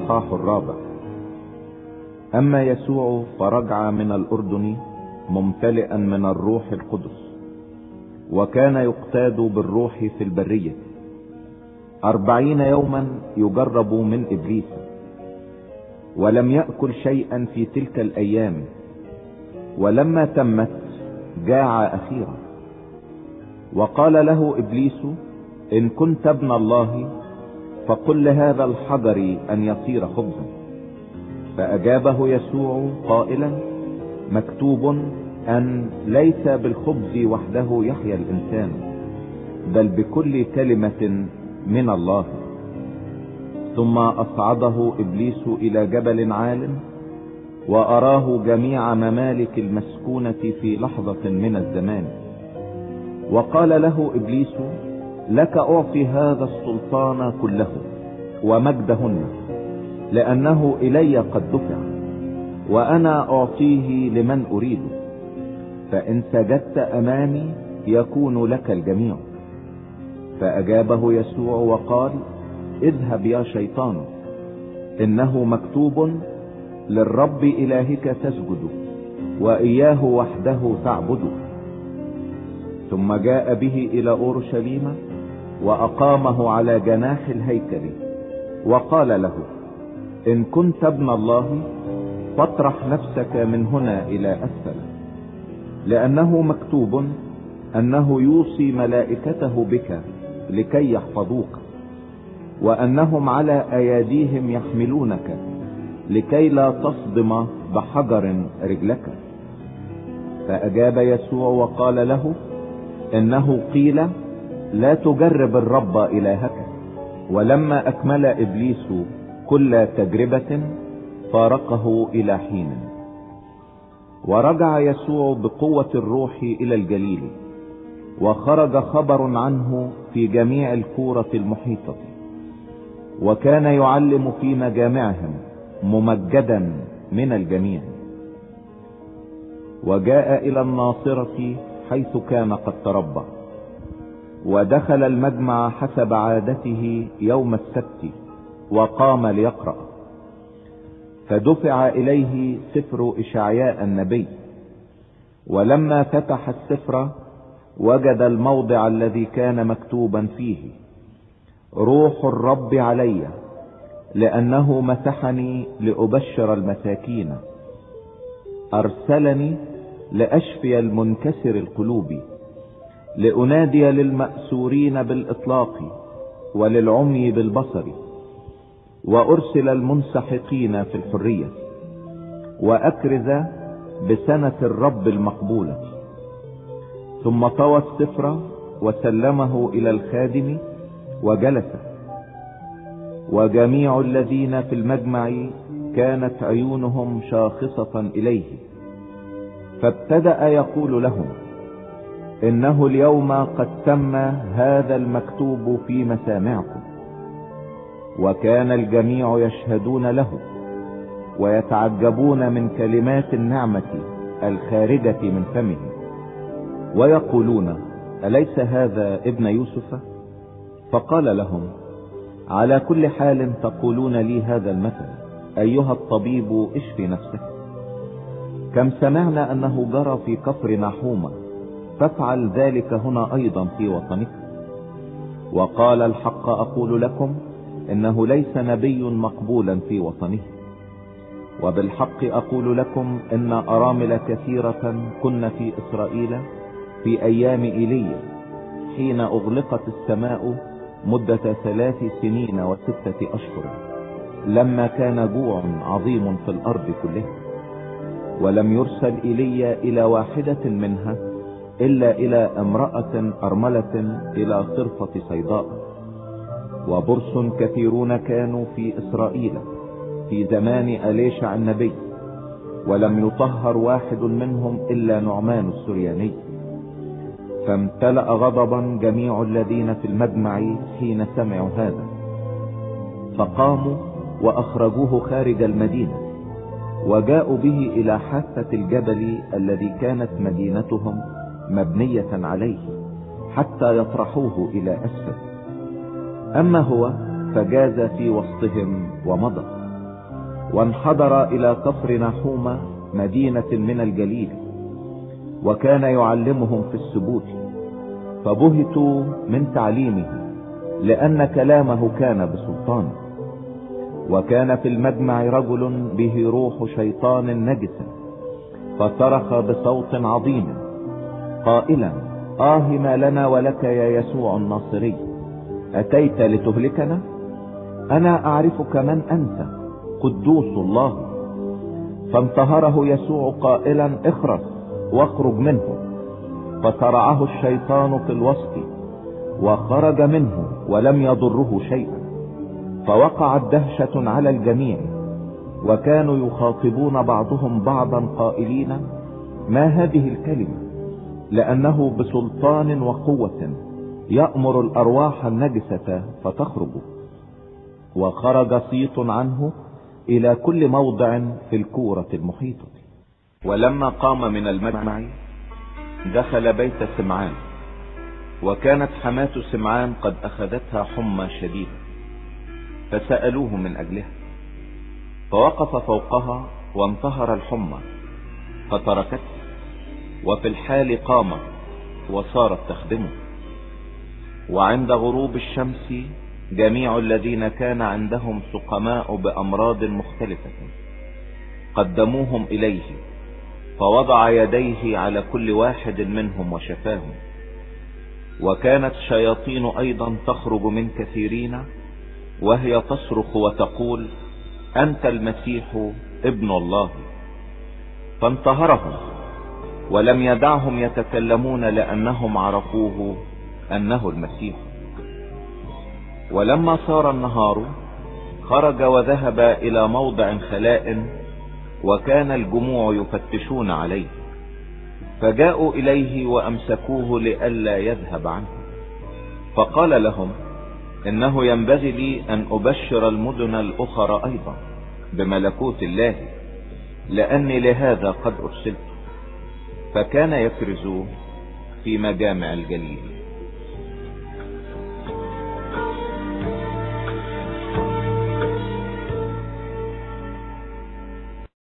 الإصحاح 4. أما يسوع فرجع من الأردن ممتلئا من الروح القدس، وكان يقتاد بالروح في البرية 40 يوما يجرب من إبليس، ولم يأكل شيئا في تلك الأيام، ولما تمت جاع أخيرا. وقال له إبليس: إن كنت ابن الله فقل لهذا الحجر أن يصير خبزا. فأجابه يسوع قائلا: مكتوب أن ليس بالخبز وحده يحيا الإنسان، بل بكل كلمة من الله. ثم أصعده إبليس إلى جبل عال، وأراه جميع ممالك المسكونة في لحظة من الزمان، وقال له إبليس: لك أعطي هذا السلطان كله ومجدهن، لأنه إلي قد دفع، وأنا أعطيه لمن أريد، فإن سجدت أمامي يكون لك الجميع. فأجابه يسوع وقال: اذهب يا شيطان، إنه مكتوب: للرب إلهك تسجد وإياه وحده تعبد. ثم جاء به إلى أورشليم وأقامه على جناح الهيكل، وقال له: إن كنت ابن الله فاطرح نفسك من هنا إلى أسفل، لأنه مكتوب أنه يوصي ملائكته بك لكي يحفظوك، وأنهم على أيديهم يحملونك، لكي لا تصدم بحجر رجلك. فأجاب يسوع وقال له: إنه قيل: لا تجرب الرب إلهك. ولما أكمل إبليس كل تجربة فارقه إلى حين. ورجع يسوع بقوة الروح إلى الجليل، وخرج خبر عنه في جميع القرى المحيطة، وكان يعلم في مجامعهم ممجدا من الجميع. وجاء إلى الناصرة حيث كان قد تربى، ودخل المجمع حسب عادته يوم السبت، وقام ليقرأ. فدفع إليه سفر إشعياء النبي، ولما فتح السفر وجد الموضع الذي كان مكتوبا فيه: روح الرب علي، لأنه مسحني لأبشر المساكين، أرسلني لأشفي المنكسر القلوب، لأنادي للمأسورين بالإطلاق، وللعمي بالبصر، وأرسل المنسحقين في الحرية، وأكرز بسنة الرب المقبولة. ثم طوى السفر وسلمه إلى الخادم وجلس. وجميع الذين في المجمع كانت عيونهم شاخصة إليه، فابتدأ يقول لهم: إنه اليوم قد تم هذا المكتوب في مسامعكم. وكان الجميع يشهدون له، ويتعجبون من كلمات النعمة الخارجة من فمه، ويقولون: أليس هذا ابن يوسف؟ فقال لهم: على كل حال تقولون لي هذا المثل: أيها الطبيب اشفي نفسك. كم سمعنا أنه جرى في كفر نحومة، فافعل ذلك هنا أيضا في وطنك. وقال: الحق أقول لكم إنه ليس نبي مقبولا في وطنه. وبالحق أقول لكم إن أرامل كثيرة كن في إسرائيل في أيام إيليا، حين أغلقت السماء مدة 3 سنين و6 أشهر، لما كان جوع عظيم في الأرض كلها. ولم يرسل إيليا إلى واحدة منها إلا إلى امرأة أرملة إلى صرفة صيداء. وبرص كثيرون كانوا في إسرائيل في زمان أليشع النبي، ولم يطهر واحد منهم إلا نعمان السرياني. فامتلأ غضبا جميع الذين في المجمع حين سمعوا هذا، فقاموا وأخرجوه خارج المدينة، وجاءوا به إلى حافة الجبل الذي كانت مدينتهم مبنية عليه، حتى يطرحوه إلى أسفل. أما هو فجاز في وسطهم ومضى. وانحدر الى كفر نحومة مدينة من الجليل، وكان يعلمهم في السبوت، فبهتوا من تعليمه لان كلامه كان بسلطان. وكان في المجمع رجل به روح شيطان نجس، فصرخ بصوت عظيم قائلا: ما لنا ولك يا يسوع الناصري، اتيت لتهلكنا؟ انا اعرفك من انت، قدوس الله. فانتهره يسوع قائلا: اخرس واخرج منه. فصرعه الشيطان في الوسط وخرج منه ولم يضره شيئا. فوقعت دهشة على الجميع، وكانوا يخاطبون بعضهم بعضا قائلين: ما هذه الكلمة؟ لأنه بسلطان وقوة يأمر الأرواح النجسة فتخرج. وخرج صيت عنه إلى كل موضع في الكورة المحيطة. ولما قام من المجمع دخل بيت سمعان، وكانت حماة سمعان قد أخذتها حمى شديدة، فسألوه من أجلها، فوقف فوقها وانتهر الحمى فتركته، وفي الحال قامت وصارت تخدمه. وعند غروب الشمس جميع الذين كان عندهم سقماء بأمراض مختلفة قدموهم إليه، فوضع يديه على كل واحد منهم وشفاهم. وكانت الشياطين أيضا تخرج من كثيرين، وهي تصرخ وتقول: أنت المسيح ابن الله. فانتهرهم ولم يدعهم يتكلمون، لأنهم عرفوه أنه المسيح. ولما صار النهار خرج وذهب إلى موضع خلاء، وكان الجموع يفتشون عليه، فجاءوا إليه وأمسكوه لئلا يذهب عنه. فقال لهم: إنه ينبغي لي أن أبشر المدن الأخرى أيضا بملكوت الله، لأني لهذا قد أرسلت. فكان يكرز في مجامع الجليل.